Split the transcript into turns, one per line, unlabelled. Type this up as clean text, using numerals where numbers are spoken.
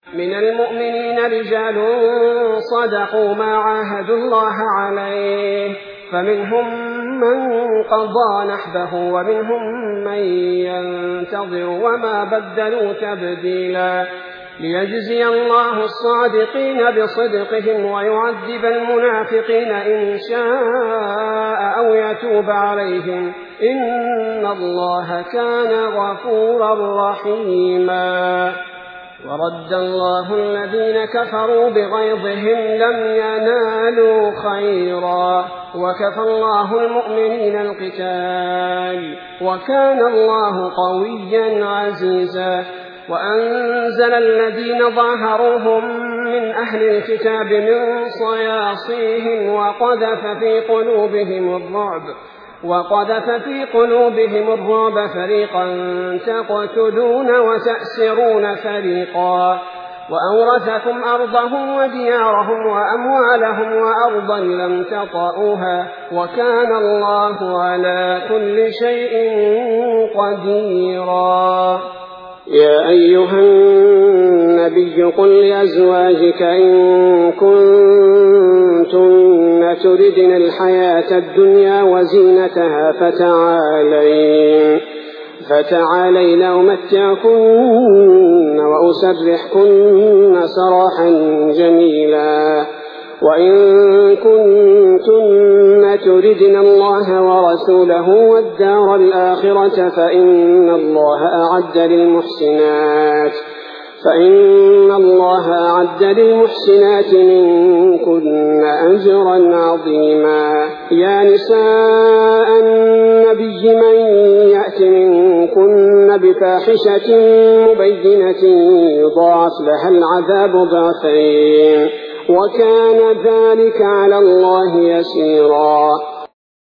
من المؤمنين رجال صدقوا ما عاهدوا الله عليه فمنهم من قضى نحبه ومنهم من ينتظر وما بدلوا تبديلا ليجزي الله الصادقين بصدقهم ويعذب المنافقين إن شاء أو يتوب عليهم إن الله كان غفورا رحيما. ورد الله الذين كفروا بغيظهم لم ينالوا خيرا وكفى الله المؤمنين القتال وكان الله قويا عزيزا. وأنزل الذين ظاهروهم من أهل الكتاب من صياصيهم وقذف في قلوبهم الرعب فريقا تقتلون وتأسرون فريقا وأورثكم أرضهم وديارهم وأموالهم وأرضا لم تطئوها وكان الله على كل شيء قديرا. يا أيها النبي قل لأزواجك إن كنتن تردن الحياة الدنيا وزينتها فتعالين أمتعكن وأسرحكن سراحا جميلا. وإن كنتن تردن الله ورسوله والدار الآخرة فإن الله أعد للمحسنات منكن أجرا عظيما. يا نساء النبي من يأت منكن بفاحشة مبينة يضاعف لها العذاب ضعفين وكان ذلك على الله يسيرا.